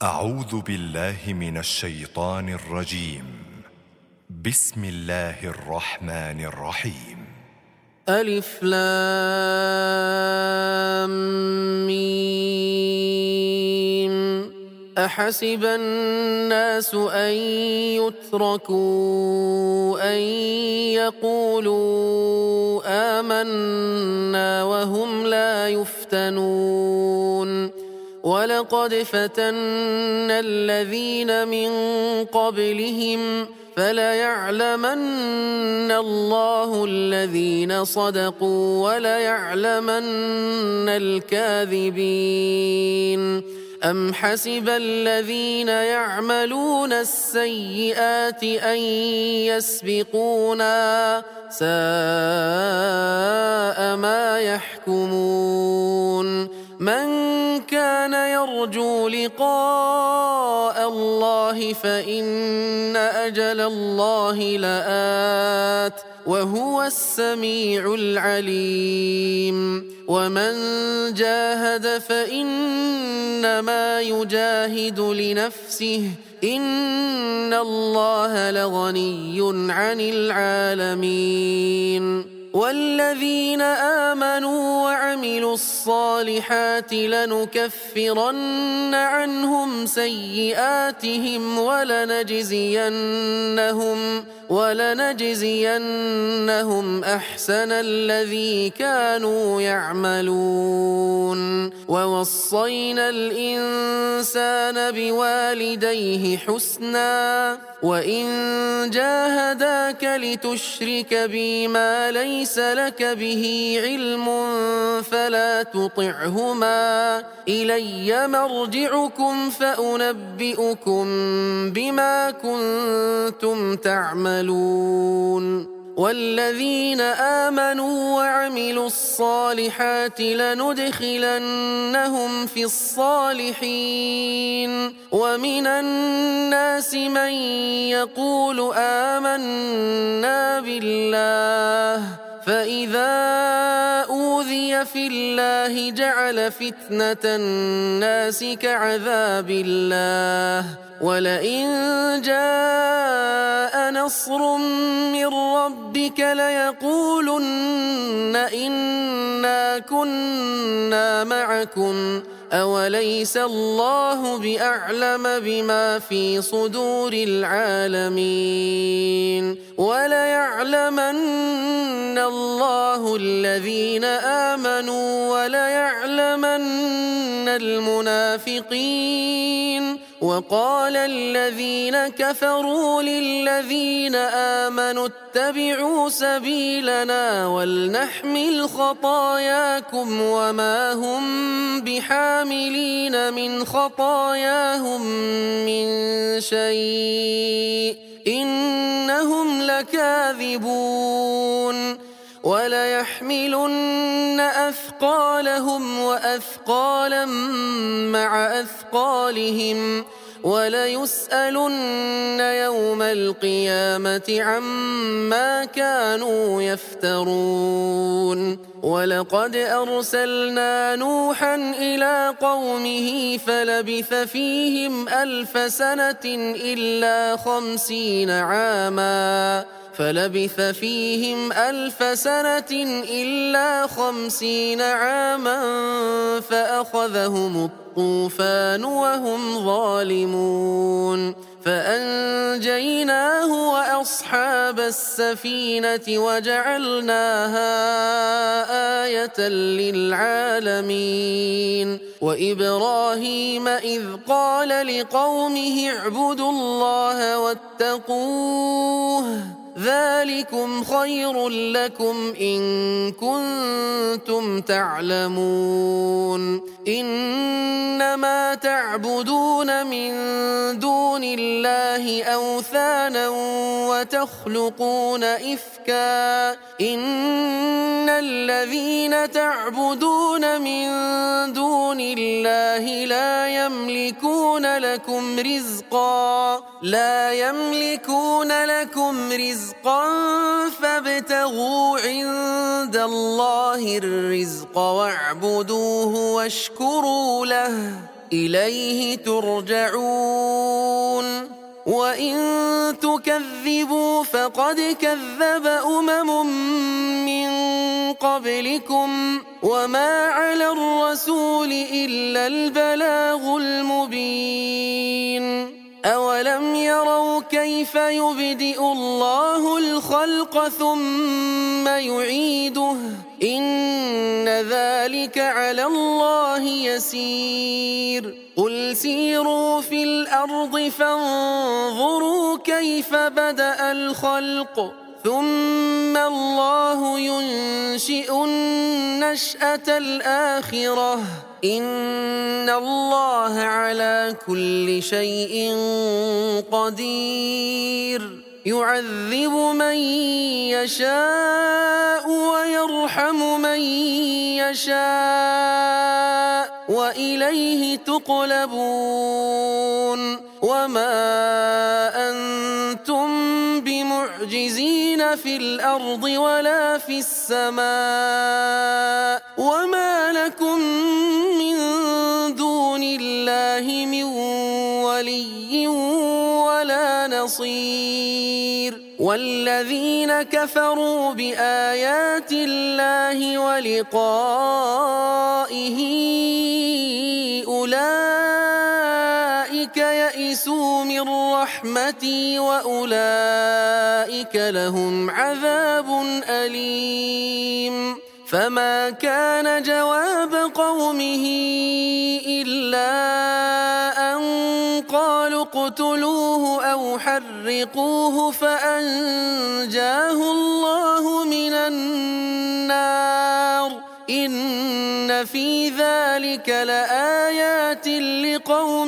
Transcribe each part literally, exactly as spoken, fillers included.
أعوذ بالله من الشيطان الرجيم. بسم الله الرحمن الرحيم. ألف لام ميم. أحسب الناس أن يتركوا أن يقولوا آمنا وهم لا يفتنون. ولقد فتنا الذين من قبلهم فليعلمن الله الذين صدقوا وليعلمن الكاذبين. أم حسب الذين يعملون السيئات أن يسبقونا ساء ما يحكمون. من كان يرجو لقاء الله فإن أجل الله لآت وهو السميع العليم. ومن جاهد فإنما يجاهد لنفسه إن الله لغني عن العالمين. والذين آمنوا وعملوا الصالحات لنكفرن عنهم سيئاتهم ولنجزينهم ولنجزينهم أحسن الذي كانوا يعملون. ووصينا الإنسان بوالديه حسنا وإن جاهداك لتشرك بي ما ليس لك به علم فلا تطعهما إلي مرجعكم فأنبئكم بما كنتم تعملون. والذين آمنوا وعملوا الصالحات لندخلنهم في الصالحين. ومن الناس من يقول آمنا بالله فإذا أوذي في الله جعل فتنة الناس كعذاب الله ولئن جاء نصر من ربك ليقولن إنا كنا معكم أوليس الله بأعلم بما في صدور العالمين. وليعلمن الله الذين آمنوا وليعلمن المنافقين. وقال الذين كفروا للذين آمنوا اتبعوا سبيلنا ولنحمل خطاياكم وما هم بحاملين من خطاياهم من شيء إنهم لكاذبون. وليحملن أثقالهم وأثقالا مع أثقالهم وليسألن يوم القيامة عما كانوا يفترون. ولقد أرسلنا نوحا إلى قومه فلبث فيهم ألف سنة إلا خمسين عاما فلبث فيهم ألف سنة إلا خمسين عاما فأخذهم الطوفان وهم ظالمون. فأنجيناه وأصحاب السفينة وجعلناها آية للعالمين. وإبراهيم إذ قال لقومه اعبدوا الله واتقوه ذلكم خير لكم إن كنتم تعلمون. إنما تعبدون من دون الله أوثانا وتخلقون إفكا إن الذين تعبدون من دون الله لا يملكون لكم رزقا لا يملكون لكم رزقا فابتغوا عند الله الرزق واعبدوه واشكروا له إليه ترجعون وإن تكذبوا فقد كذب أمم من قبلكم وما على الرسول إلا البلاغ المبين أولم يروا كيف يبدئ الله الخلق ثم يعيده إن ذلك على الله يسير قل سيروا في الأرض فانظروا كيف بدأ الخلق ثم الله ينشئ النشأة الآخرة إن الله على كل شيء قدير يعذب من يشاء ويرحم من يشاء وإليه تقلبون وما أنتم بمعجزين في الأرض ولا في السماء وما لكم من دون الله من ولي ولا نصير والذين كفروا بآيات الله ولقائه أولئك يئسوا من رحمتي وأولئك لهم عذاب أليم فما كان جواب قومه إلا أن قالوا اقتلوه أو حرقوه فأنجاه الله من النار إن في ذلك لآيات لقوم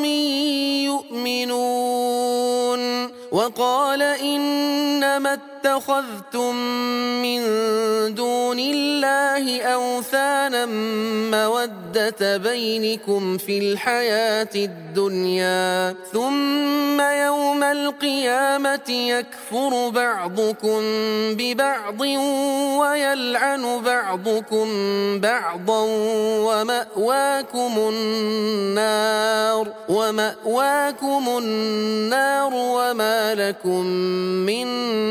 يؤمنون وقال إنما اتخذتم من دون الله أوثانا مودة بينكم في الحياة الدنيا ثم يوم القيامة يكفر بعضكم ببعض ويلعن بعضكم بعضا ومأواكم النار ومأواكم النار وما لكم من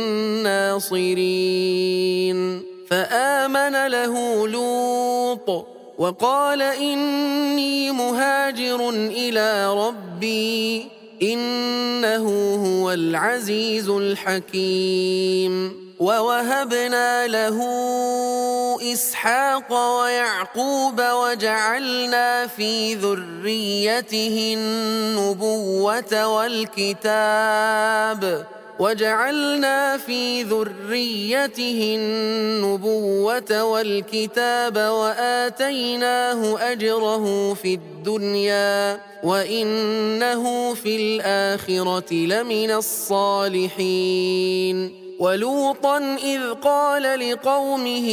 ناصرين فآمن له لوط وقال إني مهاجر إلى ربي إنه هو العزيز الحكيم ووهبنا له إسحاق ويعقوب وجعلنا في ذريته النبوة والكتاب وجعلنا في ذريته النبوة والكتاب وآتيناه أجره في الدنيا وإنه في الآخرة لمن الصالحين ولوطا إذ قال لقومه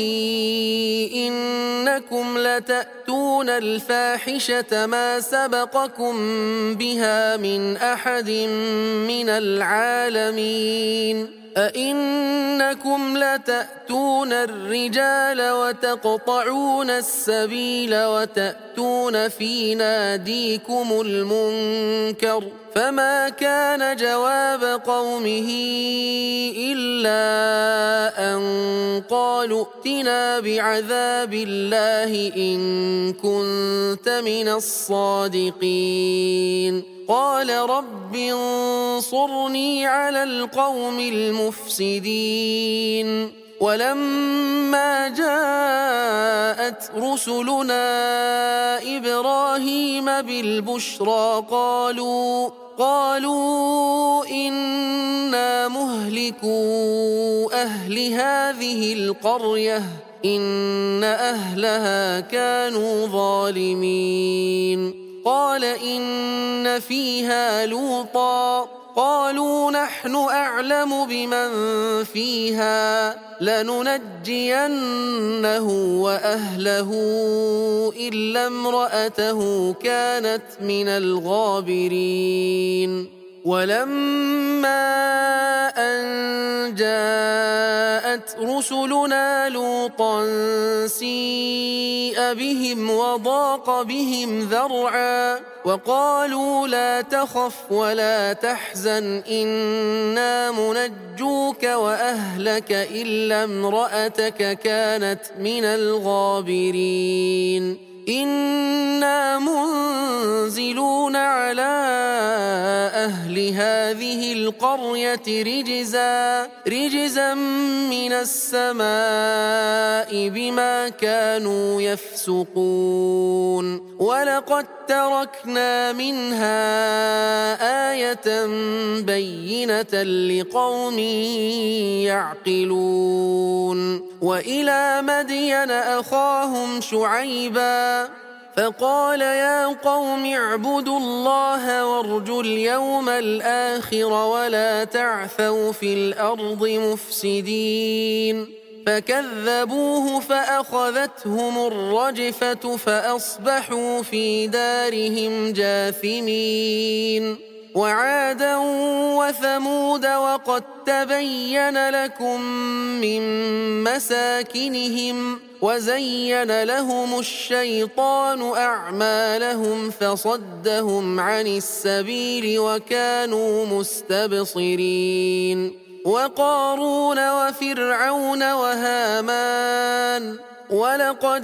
إنكم لتأتون الفاحشة ما سبقكم بها من أحد من العالمين أئنكم لتأتون الرجال وتقطعون السبيل وتأتون في ناديكم المنكر فما كان جواب قومه إلا أن قالوا ائتنا بعذاب الله إن كنت من الصادقين قال رب انصرني على القوم المفسدين ولما جاءت رسلنا إبراهيم بالبشرى قالوا قالوا إنا مهلكو أهل هذه القرية إن أهلها كانوا ظالمين قال إن فيها لوطا قالوا نحن أعلم بمن فيها لننجينه وأهله إلا امرأته كانت من الغابرين ولما أن جاءت رسلنا لوطا سيء بهم وضاق بهم ذرعا وقالوا لا تخف ولا تحزن إنا منجوك وأهلك إلا امرأتك كانت من الغابرين إنا منزلون على أهل هذه القرية رجزا رجزا من السماء بما كانوا يفسقون ولقد تركنا منها آية بينة لقوم يعقلون وإلى مدين أخاهم شعيبا فقال يا قوم اعبدوا الله وارجوا اليوم الآخر ولا تعثوا في الأرض مفسدين فكذبوه فأخذتهم الرجفة فأصبحوا في دارهم جاثمين وعادا وثمود وقد تبين لكم من مساكنهم وزين لهم الشيطان أعمالهم فصدهم عن السبيل وكانوا مستبصرين وقارون وفرعون وهامان ولقد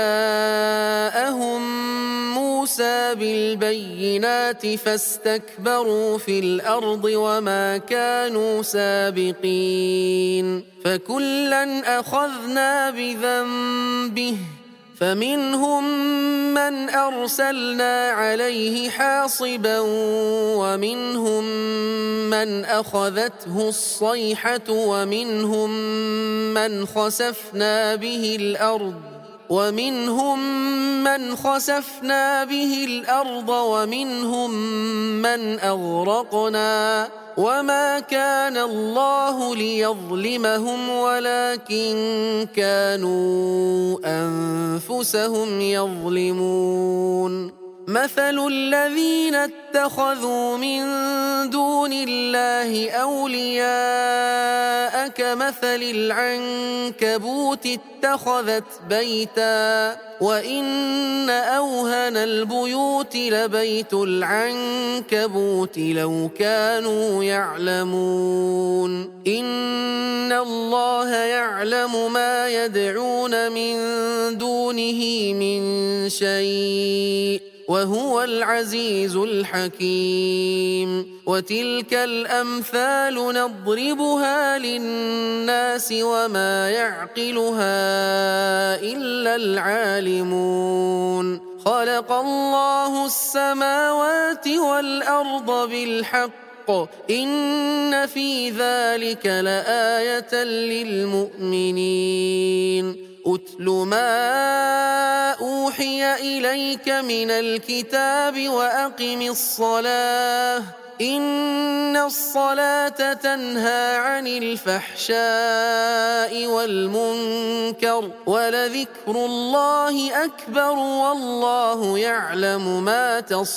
جاءهم موسى بالبينات فاستكبروا في الأرض وما كانوا سابقين فكلا أخذنا بذنبه فمنهم من أرسلنا عليه حاصبا ومنهم من أخذته الصيحة ومنهم من خسفنا به الأرض ومنهم من خسفنا به الأرض ومنهم من أغرقنا وما كان الله ليظلمهم ولكن كانوا أنفسهم يظلمون مثل الذين اتخذوا من دون الله أولياء كمثل العنكبوت اتخذت بيتا وإن أوهن البيوت لبيت العنكبوت لو كانوا يعلمون إن الله يعلم ما يدعون من دونه من شيء وهو العزيز الحكيم وتلك الأمثال نضربها للناس وما يعقلها إلا العالمون خلق الله السماوات والأرض بالحق إن في ذلك لآية للمؤمنين أتل ما أوحي إليك من الكتاب وأقم الصلاة إن الصلاة تنهى عن الفحشاء والمنكر ولذكر الله أكبر والله يعلم ما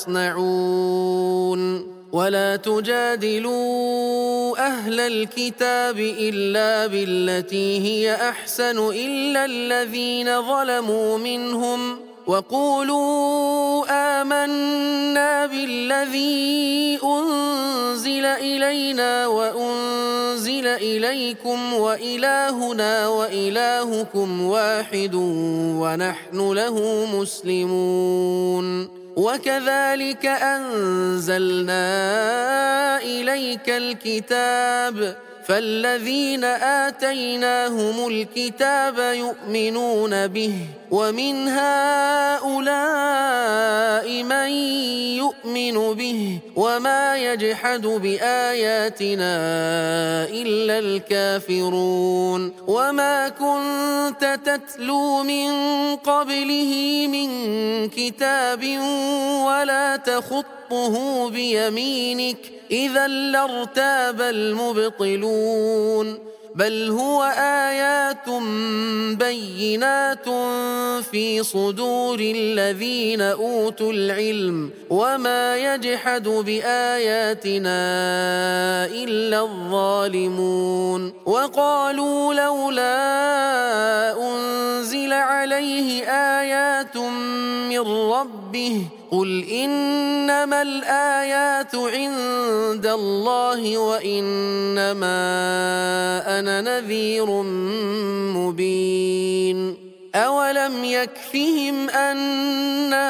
تصنعون ولا تجادلوا أهل الكتاب إلا بالتي هي أحسن إلا الذين ظلموا منهم وقولوا آمنا بالذي أنزل إلينا وأنزل إليكم وإلهنا وإلهكم واحد ونحن له مسلمون وكذلك أنزلنا إليك الكتاب فالذين آتيناهم الكتاب يؤمنون به ومن هؤلاء من يؤمن به وما يجحد بآياتنا إلا الكافرون وما كنت تتلو من قبله من كتاب ولا تخطه بيمينك إذا لارتاب المبطلون بل هو آيات بينات في صدور الذين أوتوا العلم وما يجحد بآياتنا إلا الظالمون وقالوا لولا أنزل عليه آيات من ربه قل إنما الآيات عند الله وإنما أنا نذير مبين أولم يكفهم أنا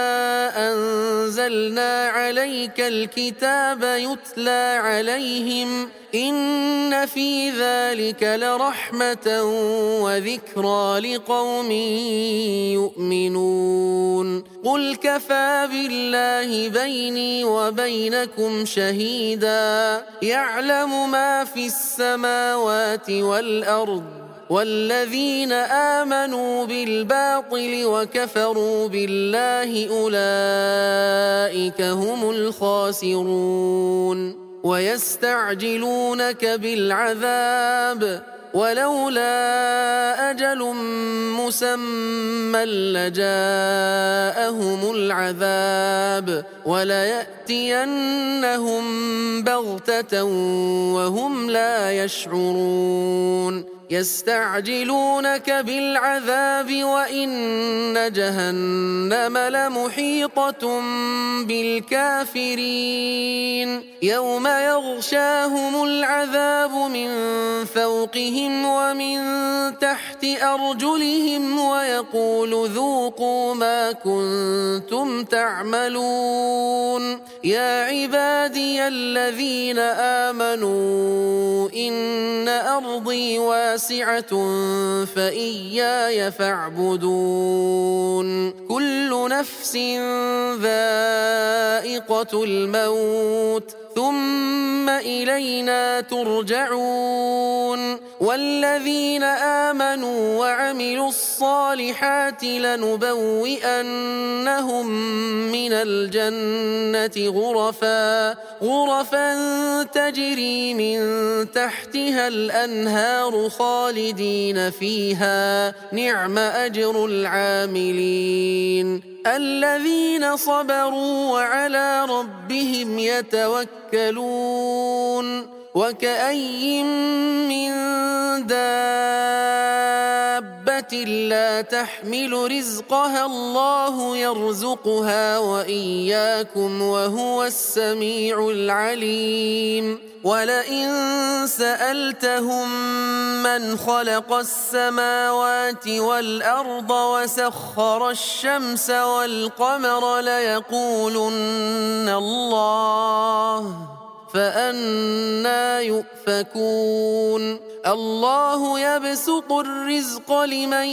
أنزلنا عليك الكتاب يتلى عليهم إن في ذلك لرحمة وذكرى لقوم يؤمنون قل كفى بالله بيني وبينكم شهيدا يعلم ما في السماوات والأرض والذين آمنوا بالباطل وكفروا بالله أولئك هم الخاسرون ويستعجلونك بالعذاب ولولا أجل مسمى لجاءهم العذاب وليأتينهم بغتة وهم لا يشعرون يستعجلونك بالعذاب وإن جهنم لمحيطة بالكافرين يوم يغشاهم العذاب من فوقهم ومن تحت أرجلهم ويقول ذوقوا ما كنتم تعملون يا عبادي الذين آمنوا إن أرضي واسعة فإياي فاعبدون كل نفس ذائقة الموت ثم إلينا ترجعون والذين آمنوا وعملوا الصالحات لنبوئنهم من الجنة غرفا غرفا تجري من تحتها الأنهار خالدين فيها نعم أجر العاملين الذين صبروا وعلى ربهم يتوكلون وكأي من دابة لا تحمل رزقها الله يرزقها وإياكم وهو السميع العليم ولئن سألتهم من خلق السماوات والأرض وسخر الشمس والقمر ليقولن الله فأنى يؤفكون الله يبسط الرزق لمن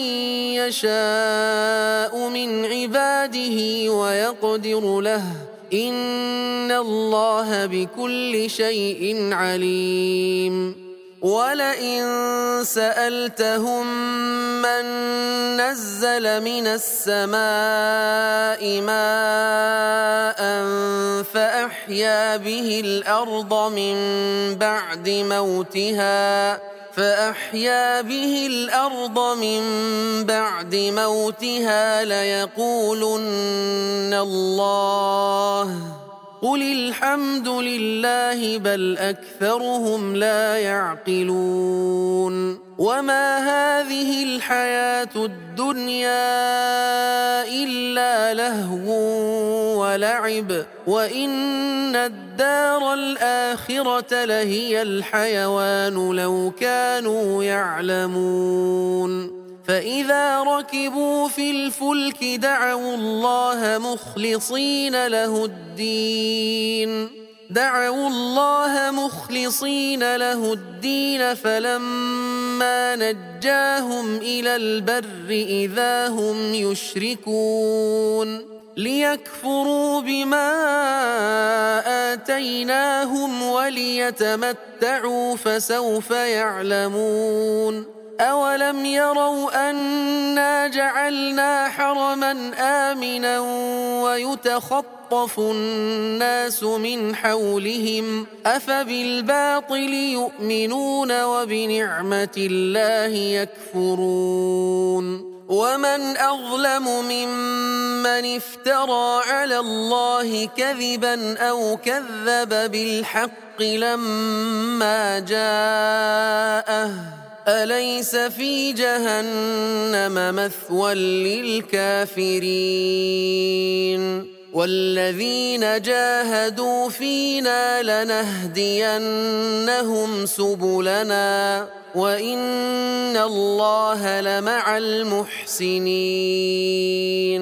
يشاء من عباده ويقدر له إن الله بكل شيء عليم ولئن سألتهم من نزل من السماء ماء فأحيا به الأرض من بعد موتها فأحيا به الأرض من بعد موتها ليقولن الله قل الحمد لله بل أكثرهم لا يعقلون وما هذه الحياة الدنيا إلا لهو ولعب وإن الدار الآخرة لهي الحيوان لو كانوا يعلمون فإذا ركبوا في الفلك دعوا الله مخلصين له الدين دعوا الله مخلصين له الدين فلما نجاهم إلى البر إذا هم يشركون ليكفروا بما آتيناهم وليتمتعوا فسوف يعلمون أولم يروا أنا جعلنا حرما آمنا ويتخطف الناس من حولهم أفبالباطل يؤمنون وبنعمة الله يكفرون ومن أظلم ممن افترى على الله كذبا أو كذب بالحق لما جاءه أليس في جهنم مثوى للكافرين والذين جاهدوا فينا لنهدينهم سبلنا وإن الله لمع المحسنين